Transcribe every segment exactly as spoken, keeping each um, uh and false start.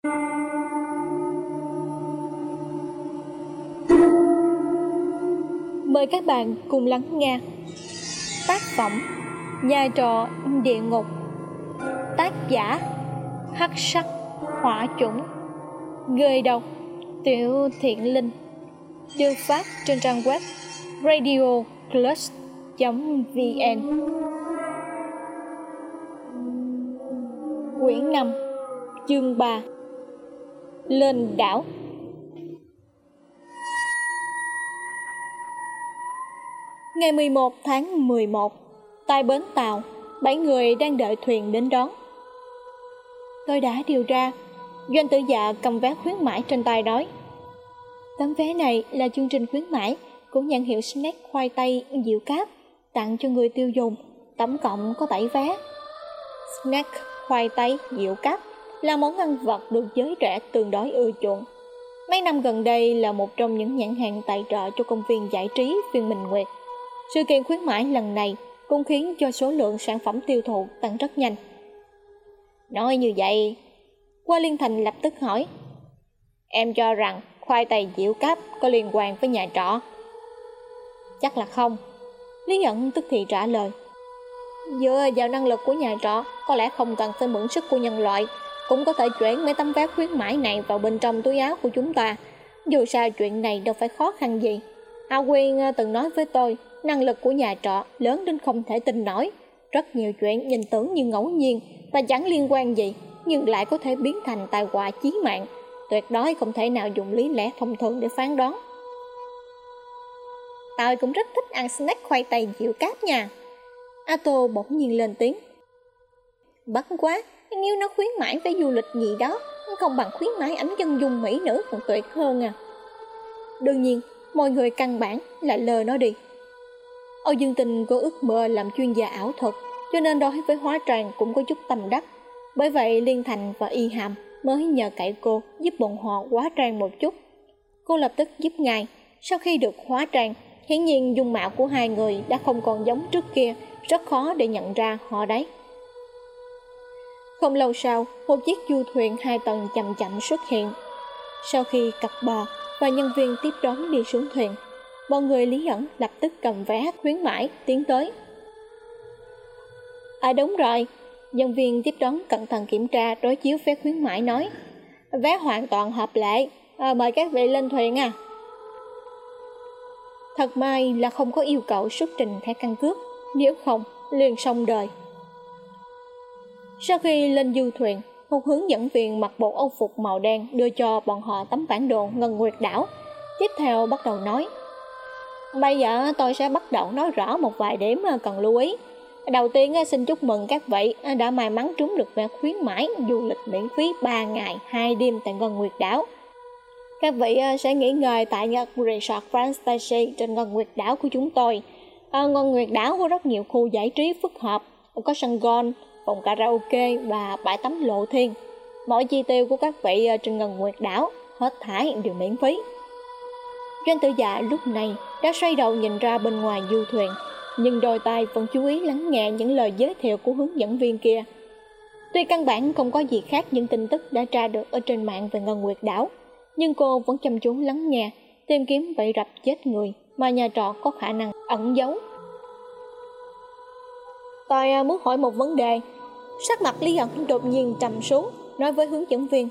Mời các bạn cùng lắng nghe tác phẩm Nhà trọ địa ngục, tác giả Hắc Sắc Hỏa Chủng, người đọc Tiểu Thiện Linh, được phát trên trang web radio plus chấm vn. Quyển năm, chương ba, Lên đảo. Ngày mười một tháng mười một, tại bến tàu, bảy người đang đợi thuyền đến đón. Tôi đã điều tra, doanh tử dạ cầm vé khuyến mãi trên tay nói: tấm vé này là chương trình khuyến mãi của nhãn hiệu snack khoai tây Diệu Cáp, tặng cho người tiêu dùng, tổng cộng có bảy vé. Snack khoai tây Diệu Cáp là món ăn vặt được giới trẻ tương đối ưa chuộng. Mấy năm gần đây là một trong những nhãn hàng tài trợ cho công viên giải trí Viên Minh Nguyệt. Sự kiện khuyến mãi lần này cũng khiến cho số lượng sản phẩm tiêu thụ tăng rất nhanh. Nói như vậy, Qua Liên Thành lập tức hỏi: em cho rằng khoai tây Diệu Cáp có liên quan với nhà trọ? Chắc là không, Lý Ẩn tức thì trả lời. Dựa vào năng lực của nhà trọ, có lẽ không cần phải mượn sức của nhân loại, cũng có thể chuyển mấy tấm vé khuyến mãi này vào bên trong túi áo của chúng ta. Dù sao chuyện này đâu phải khó khăn gì. A Quyên từng nói với tôi, năng lực của nhà trọ lớn đến không thể tin nổi. Rất nhiều chuyện nhìn tưởng như ngẫu nhiên và chẳng liên quan gì, nhưng lại có thể biến thành tai họa chí mạng. Tuyệt đối không thể nào dùng lý lẽ thông thường để phán đoán. Tôi cũng rất thích ăn snack khoai tây Diệu Cáp nha. A Tô bỗng nhiên lên tiếng. Bất quá, nếu nó khuyến mãi với du lịch gì đó, không bằng khuyến mãi ảnh chân dung mỹ nữ còn tuyệt hơn à. Đương nhiên, mọi người căn bản là lờ nó đi. Âu Dương Tình có ước mơ làm chuyên gia ảo thuật, cho nên đối với hóa trang cũng có chút tâm đắc. Bởi vậy Liên Thành và Y Hàm mới nhờ cậy cô giúp bọn họ hóa trang một chút. Cô lập tức giúp ngài. Sau khi được hóa trang, hiển nhiên dung mạo của hai người đã không còn giống trước kia, rất khó để nhận ra họ đấy. Không lâu sau, một chiếc du thuyền hai tầng chậm chậm xuất hiện. Sau khi cập bờ và nhân viên tiếp đón đi xuống thuyền, bọn người Lý Ẩn lập tức cầm vé khuyến mãi tiến tới. À đúng rồi, nhân viên tiếp đón cẩn thận kiểm tra đối chiếu vé khuyến mãi nói: vé hoàn toàn hợp lệ, à, mời các vị lên thuyền à. Thật may là không có yêu cầu xuất trình thẻ căn cước, nếu không liền xong đời. Sau khi lên du thuyền, một hướng dẫn viên mặc bộ âu phục màu đen đưa cho bọn họ tấm bản đồ Ngân Nguyệt đảo. Tiếp theo bắt đầu nói: bây giờ tôi sẽ bắt đầu nói rõ một vài điểm cần lưu ý. Đầu tiên xin chúc mừng các vị đã may mắn trúng được vé khuyến mãi du lịch miễn phí ba ngày hai đêm tại Ngân Nguyệt đảo. Các vị sẽ nghỉ ngơi tại Nhật Resort Fantasy trên Ngân Nguyệt đảo của chúng tôi. À, Ngân Nguyệt đảo có rất nhiều khu giải trí phức hợp, có sân golf, phòng karaoke và bãi tắm lộ thiên. Mọi chi tiêu của các vị trên Ngân Nguyệt đảo hết thảy đều miễn phí. Doanh tử dạ lúc này đã xoay đầu nhìn ra bên ngoài du thuyền, nhưng đôi tai vẫn chú ý lắng nghe những lời giới thiệu của hướng dẫn viên kia. Tuy căn bản không có gì khác những tin tức đã tra được ở trên mạng về Ngân Nguyệt đảo, nhưng cô vẫn chăm chú lắng nghe, tìm kiếm bẫy rập chết người mà nhà trọ có khả năng ẩn giấu. Tôi muốn hỏi một vấn đề. Sắc mặt Lý Ẩn đột nhiên trầm xuống, nói với hướng dẫn viên: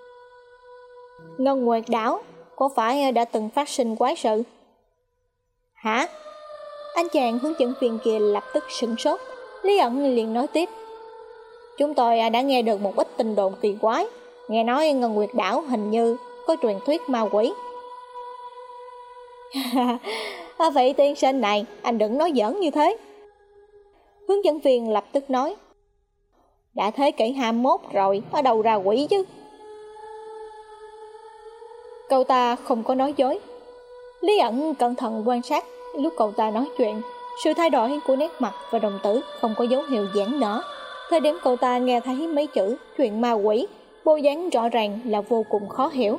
Ngân Nguyệt đảo có phải đã từng phát sinh quái sự? Hả? Anh chàng hướng dẫn viên kia lập tức sửng sốt. Lý Ẩn liền nói tiếp: chúng tôi đã nghe được một ít tin đồn kỳ quái. Nghe nói Ngân Nguyệt đảo hình như có truyền thuyết ma quỷ. Vậy tiên sinh này, anh đừng nói giỡn như thế. Hướng dẫn viên lập tức nói: đã thế kỷ hai mươi mốt rồi, ở đâu ra quỷ chứ? Cậu ta không có nói dối. Lý Ẩn cẩn thận quan sát lúc cậu ta nói chuyện. Sự thay đổi của nét mặt và đồng tử không có dấu hiệu giãn nở. Thời điểm cậu ta nghe thấy mấy chữ chuyện ma quỷ, bộ dáng rõ ràng là vô cùng khó hiểu.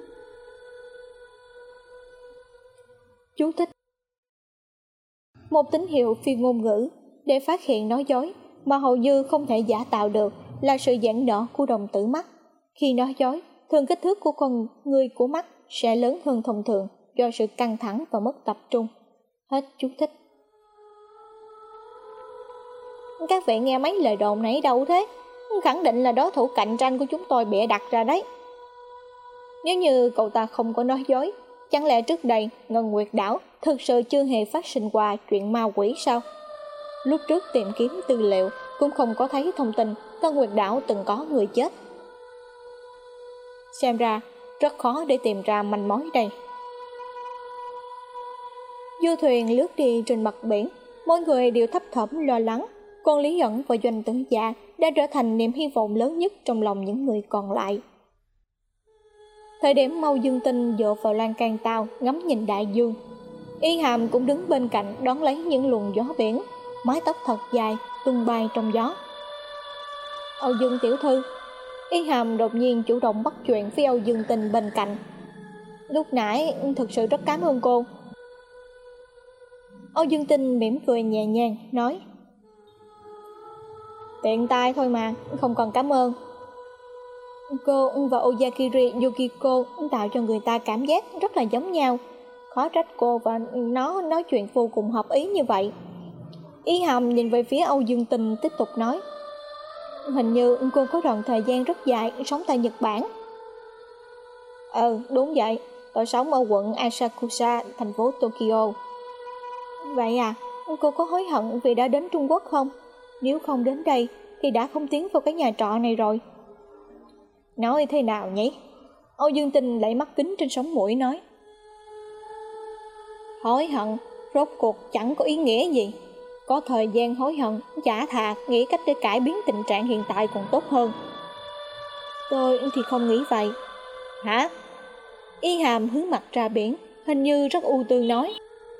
Chú thích: một tín hiệu phi ngôn ngữ để phát hiện nói dối mà hầu như không thể giả tạo được là sự giãn nở của đồng tử mắt. Khi nói dối, thường kích thước của con người của mắt sẽ lớn hơn thông thường do sự căng thẳng và mất tập trung. Hết chú thích. Các vị nghe mấy lời đồn này đâu thế? Khẳng định là đối thủ cạnh tranh của chúng tôi bịa đặt ra đấy. Nếu như cậu ta không có nói dối, chẳng lẽ trước đây Ngân Nguyệt Đảo thực sự chưa hề phát sinh qua chuyện ma quỷ sao? Lúc trước tìm kiếm tư liệu cũng không có thấy thông tin Ngân Nguyệt Đảo từng có người chết. Xem ra rất khó để tìm ra manh mối đây. Du thuyền lướt đi trên mặt biển, mọi người đều thấp thỏm lo lắng, còn Lý ẩn và Doanh Tử Dạ đã trở thành niềm hy vọng lớn nhất trong lòng những người còn lại. Thời điểm Mâu Dương Tinh dựa vào lan can tàu ngắm nhìn đại dương, Y Hàm cũng đứng bên cạnh đón lấy những luồng gió biển, mái tóc thật dài tung bay trong gió. Âu Dương tiểu thư, Y Hàm đột nhiên chủ động bắt chuyện với Âu Dương Tinh bên cạnh. Lúc nãy thực sự rất cảm ơn cô. Âu Dương Tinh mỉm cười nhẹ nhàng nói, tiện tay thôi mà, không cần cảm ơn. Cô và Oyakiri Yukiko tạo cho người ta cảm giác rất là giống nhau. Khó trách cô và nó nói chuyện vô cùng hợp ý như vậy. Y Hàm nhìn về phía Âu Dương Tinh tiếp tục nói, hình như cô có đoạn thời gian rất dài sống tại Nhật Bản. Ừ, đúng vậy, tôi sống ở quận Asakusa, thành phố Tokyo. Vậy à, cô có hối hận vì đã đến Trung Quốc không? Nếu không đến đây thì đã không tiến vào cái nhà trọ này rồi. Nói thế nào nhỉ? Âu Dương Tinh lấy mắt kính trên sống mũi nói, hối hận rốt cuộc chẳng có ý nghĩa gì. Có thời gian hối hận, chả thà nghĩ cách để cải biến tình trạng hiện tại còn tốt hơn. Tôi thì không nghĩ vậy. Hả? Y Hàm hướng mặt ra biển, hình như rất ưu tư nói,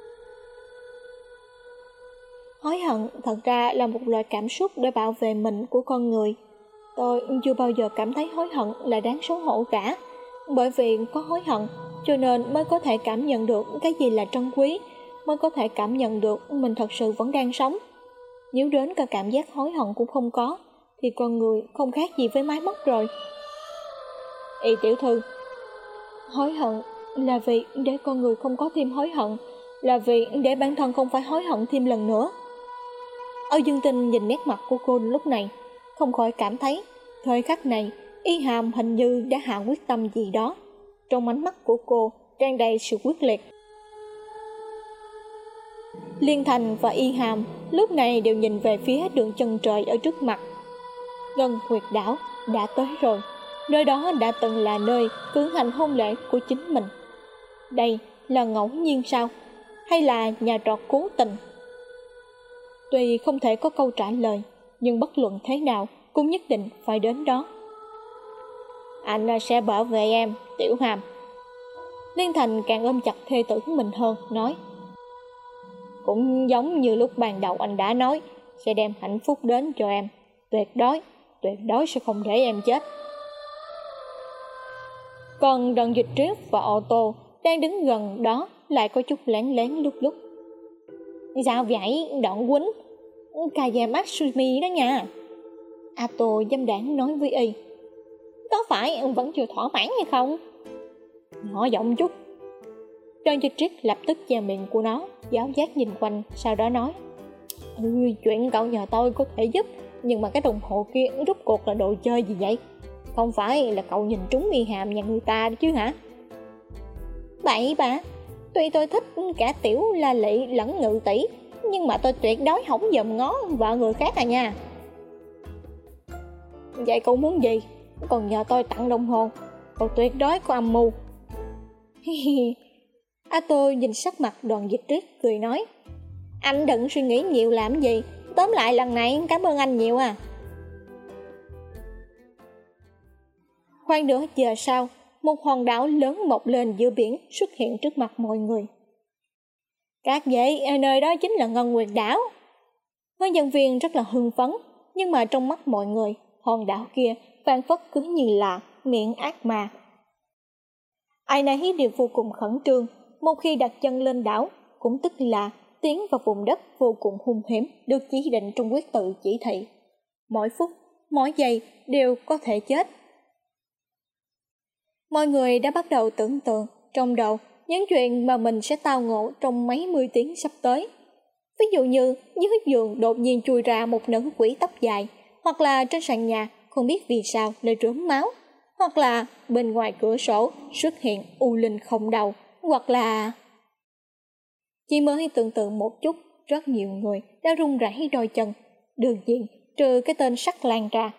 hối hận thật ra là một loại cảm xúc để bảo vệ mình của con người. Tôi chưa bao giờ cảm thấy hối hận là đáng xấu hổ cả. Bởi vì có hối hận cho nên mới có thể cảm nhận được cái gì là trân quý, mới có thể cảm nhận được mình thật sự vẫn đang sống. Nếu đến cả cảm giác hối hận cũng không có thì con người không khác gì với máy móc rồi. Y tiểu thư, hối hận là vì để con người không có thêm hối hận, là vì để bản thân không phải hối hận thêm lần nữa. Âu Dương Tinh nhìn nét mặt của cô lúc này, không khỏi cảm thấy thời khắc này Y Hàm hình như đã hạ quyết tâm gì đó. Trong ánh mắt của cô tràn đầy sự quyết liệt. Liên Thành và Y Hàm lúc này đều nhìn về phía đường chân trời ở trước mặt. Ngân Nguyệt Đảo đã tới rồi, nơi đó đã từng là nơi cử hành hôn lễ của chính mình. Đây là ngẫu nhiên sao, hay là nhà trọ cố tình? Tuy không thể có câu trả lời, nhưng bất luận thế nào cũng nhất định phải đến đó. Anh sẽ bảo vệ em, Tiểu Hàm. Liên Thành càng ôm chặt thê tử mình hơn, nói, cũng giống như lúc ban đầu anh đã nói, sẽ đem hạnh phúc đến cho em. Tuyệt đối, tuyệt đối sẽ không để em chết. Còn Đoàn Dịch Triết và ô tô đang đứng gần đó lại có chút lén lén lúc lúc. Sao vậy Đoạn Quýnh? Kayamatsumi đó nha. Ato dâm đảng nói với y, có phải vẫn chưa thỏa mãn hay không? Nhỏ giọng chút. Đoàn Dịch Triết lập tức che miệng của nó, giáo giác nhìn quanh, sau đó nói, ừ, chuyện cậu nhờ tôi có thể giúp, nhưng mà cái đồng hồ kia rốt cuộc là đồ chơi gì vậy? Không phải là cậu nhìn trúng Y Hàm nhà người ta chứ hả? Bậy bà, tuy tôi thích cả Tiểu La Lị lẫn Ngự tỷ, nhưng mà tôi tuyệt đối không dòm ngó vợ người khác à nha. Vậy cậu muốn gì? Còn nhờ tôi tặng đồng hồ, cậu tuyệt đối có âm mưu. Ato nhìn sắc mặt Đoàn Dịch Triết cười nói, anh đừng suy nghĩ nhiều làm gì, tóm lại lần này cảm ơn anh nhiều à. Khoảng nửa giờ sau, một hòn đảo lớn mọc lên giữa biển xuất hiện trước mặt mọi người. Các vị, nơi đó chính là Ngân Nguyệt Đảo. Với nhân viên rất là hưng phấn, nhưng mà trong mắt mọi người, hòn đảo kia phảng phất cứ như là miệng ác ma. Ai nấy đều vô cùng khẩn trương, một khi đặt chân lên đảo, cũng tức là tiến vào vùng đất vô cùng hung hiểm được chỉ định trong quyết tự chỉ thị. Mỗi phút, mỗi giây đều có thể chết. Mọi người đã bắt đầu tưởng tượng trong đầu những chuyện mà mình sẽ tao ngộ trong mấy mươi tiếng sắp tới. Ví dụ như dưới giường đột nhiên chui ra một nữ quỷ tóc dài, hoặc là trên sàn nhà không biết vì sao lại rớm máu, hoặc là bên ngoài cửa sổ xuất hiện u linh không đầu, hoặc là... Chỉ mới tưởng tượng một chút, rất nhiều người đã run rẩy đôi chân, đương nhiên trừ cái tên Sắc Lan ra.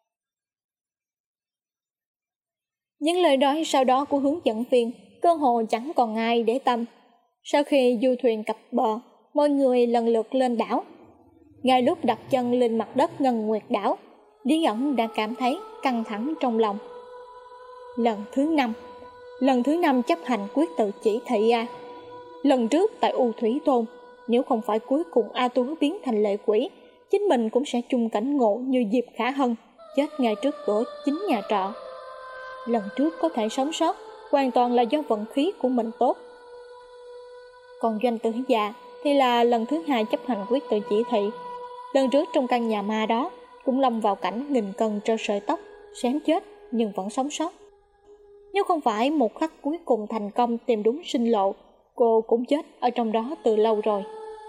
Những lời nói sau đó của hướng dẫn viên cơ hồ chẳng còn ai để tâm. Sau khi du thuyền cập bờ, mọi người lần lượt lên đảo. Ngay lúc đặt chân lên mặt đất Ngân Nguyệt đảo, Lý ẩn đã cảm thấy căng thẳng trong lòng. Lần thứ năm, lần thứ năm chấp hành quyết tự chỉ thị a. Lần trước tại U Thủy Tôn, nếu không phải cuối cùng A Tú biến thành lệ quỷ, chính mình cũng sẽ chung cảnh ngộ như Diệp Khả Hân, chết ngay trước cửa chính nhà trọ. Lần trước có thể sống sót, hoàn toàn là do vận khí của mình tốt. Còn Doanh Tử Dạ thì là lần thứ hai chấp hành quyết tự chỉ thị. Lần trước trong căn nhà ma đó cũng lâm vào cảnh nghìn cân treo sợi tóc, xém chết nhưng vẫn sống sót. Nếu không phải một khắc cuối cùng thành công tìm đúng sinh lộ, cô cũng chết ở trong đó từ lâu rồi.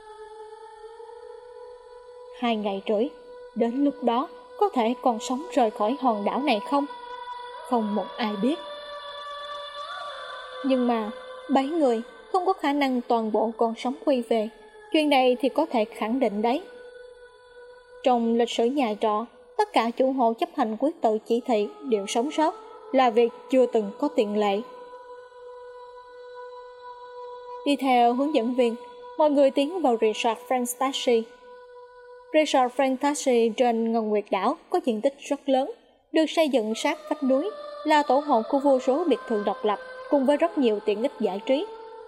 Hai ngày rưỡi, đến lúc đó có thể còn sống rời khỏi hòn đảo này không? Không một ai biết. Nhưng mà bảy người không có khả năng toàn bộ còn sống quay về. Chuyện này thì có thể khẳng định đấy. Trong lịch sử nhà trọ, tất cả chủ hộ chấp hành quyết tự chỉ thị đều sống sót, là việc chưa từng có tiền lệ. Đi theo hướng dẫn viên, mọi người tiến vào resort Fantasy. Resort Fantasy trên Ngân Nguyệt đảo có diện tích rất lớn, được xây dựng sát vách núi, là tổ hợp của vô số biệt thự độc lập cùng với rất nhiều tiện ích giải trí.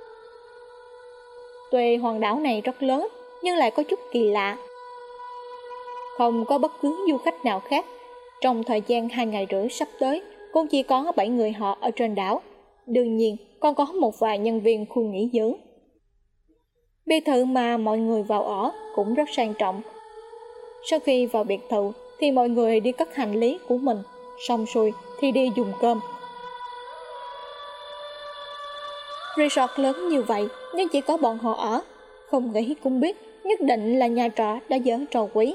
Tuy hòn đảo này rất lớn nhưng lại có chút kỳ lạ. Không có bất cứ du khách nào khác. Trong thời gian hai ngày rưỡi sắp tới, cũng chỉ có bảy người họ ở trên đảo. Đương nhiên còn có một vài nhân viên khu nghỉ dưỡng. Biệt thự mà mọi người vào ở cũng rất sang trọng. Sau khi vào biệt thự thì mọi người đi cất hành lý của mình, xong xuôi thì đi dùng cơm. Resort lớn như vậy nhưng chỉ có bọn họ ở, không nghĩ cũng biết nhất định là nhà trọ đã dở trò quỷ.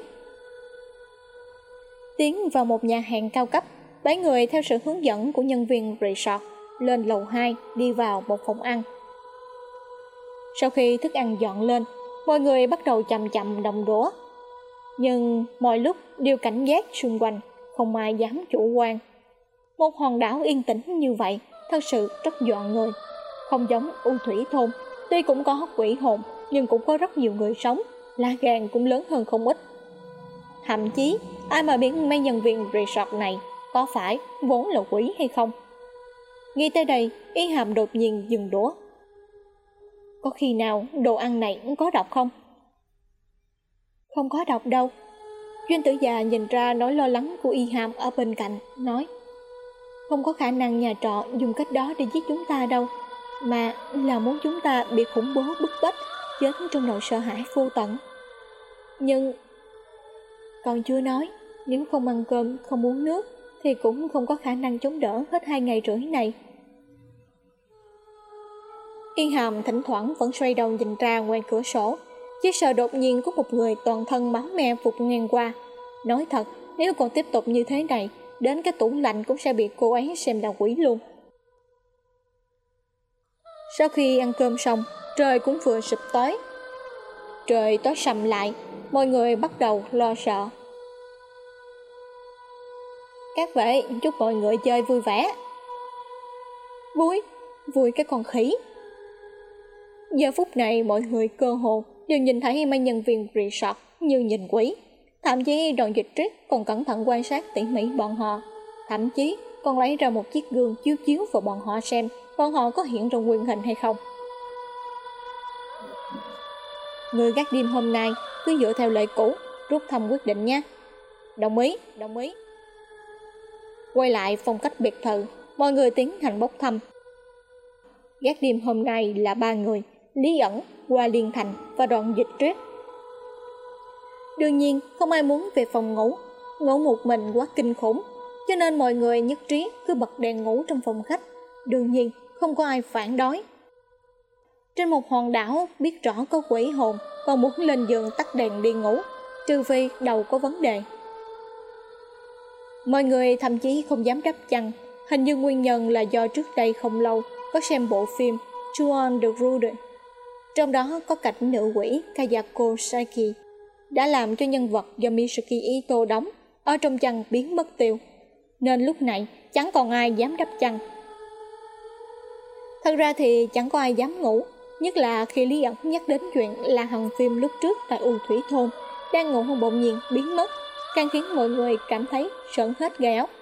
Tiến vào một nhà hàng cao cấp, bảy người theo sự hướng dẫn của nhân viên resort lên lầu hai đi vào một phòng ăn. Sau khi thức ăn dọn lên, mọi người bắt đầu chậm chậm động đũa. Nhưng mọi lúc đều cảnh giác xung quanh, không ai dám chủ quan. Một hòn đảo yên tĩnh như vậy thật sự rất dọa người. Không giống U Thủy Thôn, tuy cũng có quỷ hồn nhưng cũng có rất nhiều người sống, lá gan cũng lớn hơn không ít. Thậm chí ai mà biết mấy nhân viên resort này có phải vốn là quỷ hay không. Nghĩ tới đây, Ý Hàm đột nhiên dừng đũa. Có khi nào đồ ăn này có độc không? Không có độc đâu. Doanh Tử Già nhìn ra nỗi lo lắng của Y Hàm ở bên cạnh, nói: không có khả năng nhà trọ dùng cách đó để giết chúng ta đâu, mà là muốn chúng ta bị khủng bố bức bách, chết trong nỗi sợ hãi vô tận. Nhưng còn chưa nói, nếu không ăn cơm, không uống nước thì cũng không có khả năng chống đỡ hết hai ngày rưỡi này. Yên Hàm thỉnh thoảng vẫn xoay đầu nhìn ra ngoài cửa sổ, chỉ sợ đột nhiên có một người toàn thân máu me vụt ngang qua. Nói thật, nếu còn tiếp tục như thế này, đến cái tủ lạnh cũng sẽ bị cô ấy xem là quỷ luôn. Sau khi ăn cơm xong, trời cũng vừa sụp tối. Trời tối sầm lại, mọi người bắt đầu lo sợ. Các vị, chúc mọi người chơi vui vẻ. Vui? Vui cái con khỉ. Giờ phút này mọi người cơ hồ đều nhìn thấy mấy nhân viên resort như nhìn quỷ. Thậm chí đoàn dịch trích còn cẩn thận quan sát tỉ mỉ bọn họ. Thậm chí còn lấy ra một chiếc gương chiếu chiếu vào bọn họ xem bọn họ có hiện trong nguyên hình hay không. Người gác đêm hôm nay cứ dựa theo lệ cũ, rút thăm quyết định nha. Đồng ý, đồng ý. Quay lại phong cách biệt thự, mọi người tiến hành bốc thăm. Gác đêm hôm nay là ba người: Lý ẩn, Hoa Liên Thành và Đoàn Dịch Trích. Đương nhiên không ai muốn về phòng ngủ, ngủ một mình quá kinh khủng. cho nên mọi người nhất trí cứ bật đèn ngủ trong phòng khách. Đương nhiên không có ai phản đối. Trên một hòn đảo biết rõ có quỷ hồn còn muốn lên giường tắt đèn đi ngủ, trừ phi đầu có vấn đề. Mọi người thậm chí không dám đắp chăn. Hình như nguyên nhân là do trước đây không lâu có xem bộ phim Ju-on the Road. Trong đó có cảnh nữ quỷ Kayako Saiki đã làm cho nhân vật do Mitsuki Ito đóng ở trong chăn biến mất tiêu, nên lúc này chẳng còn ai dám đắp chăn. Thật ra thì chẳng có ai dám ngủ, nhất là khi Lý ẩn nhắc đến chuyện là Hằng phim lúc trước tại U Thủy Thôn đang ngủ bỗng nhiên biến mất, càng khiến mọi người cảm thấy sởn hết gai ốc.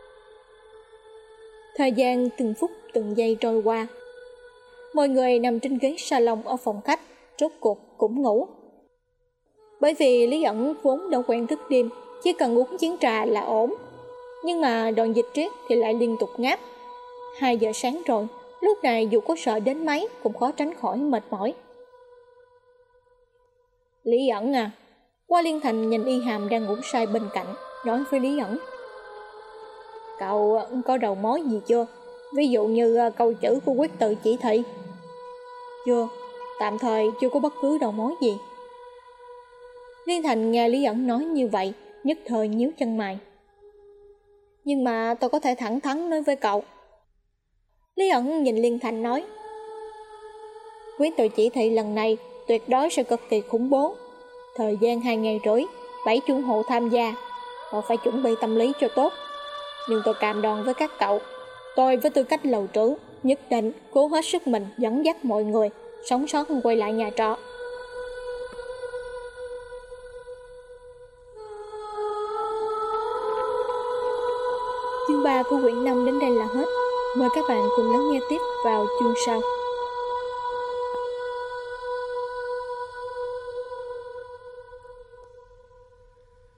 Thời gian từng phút từng giây trôi qua, mọi người nằm trên ghế salon ở phòng khách, rốt cuộc cũng ngủ. Bởi vì Lý ẩn vốn đã quen thức đêm, chỉ cần uống chén trà là ổn. Nhưng mà đoạn dịch triết thì lại liên tục ngáp. Hai giờ sáng rồi, lúc này dù có sợ đến mấy cũng khó tránh khỏi mệt mỏi. Lý ẩn à, Hoa Liên Thành nhìn Y Hàm đang ngủ say bên cạnh, nói với Lý ẩn: Cậu có đầu mối gì chưa? Ví dụ như câu chữ của quyết tự chỉ thị. Chưa, tạm thời chưa có bất cứ đầu mối gì. Liên Thành nghe Lý ẩn nói như vậy, nhất thời nhíu chân mày. Nhưng mà tôi có thể thẳng thắn nói với cậu. Lý ẩn nhìn Liên Thành nói: Quyết tự chỉ thị lần này tuyệt đối sẽ cực kỳ khủng bố. Thời gian hai ngày rưỡi, bảy chủ hộ tham gia. Cậu phải chuẩn bị tâm lý cho tốt. Nhưng tôi cam đoan với các cậu, tôi với tư cách lầu trưởng nhất định cố hết sức mình dẫn dắt mọi người sống sót quay lại nhà trọ. Chương ba của quyển năm đến đây là hết. Mời các bạn cùng lắng nghe tiếp vào chương sau.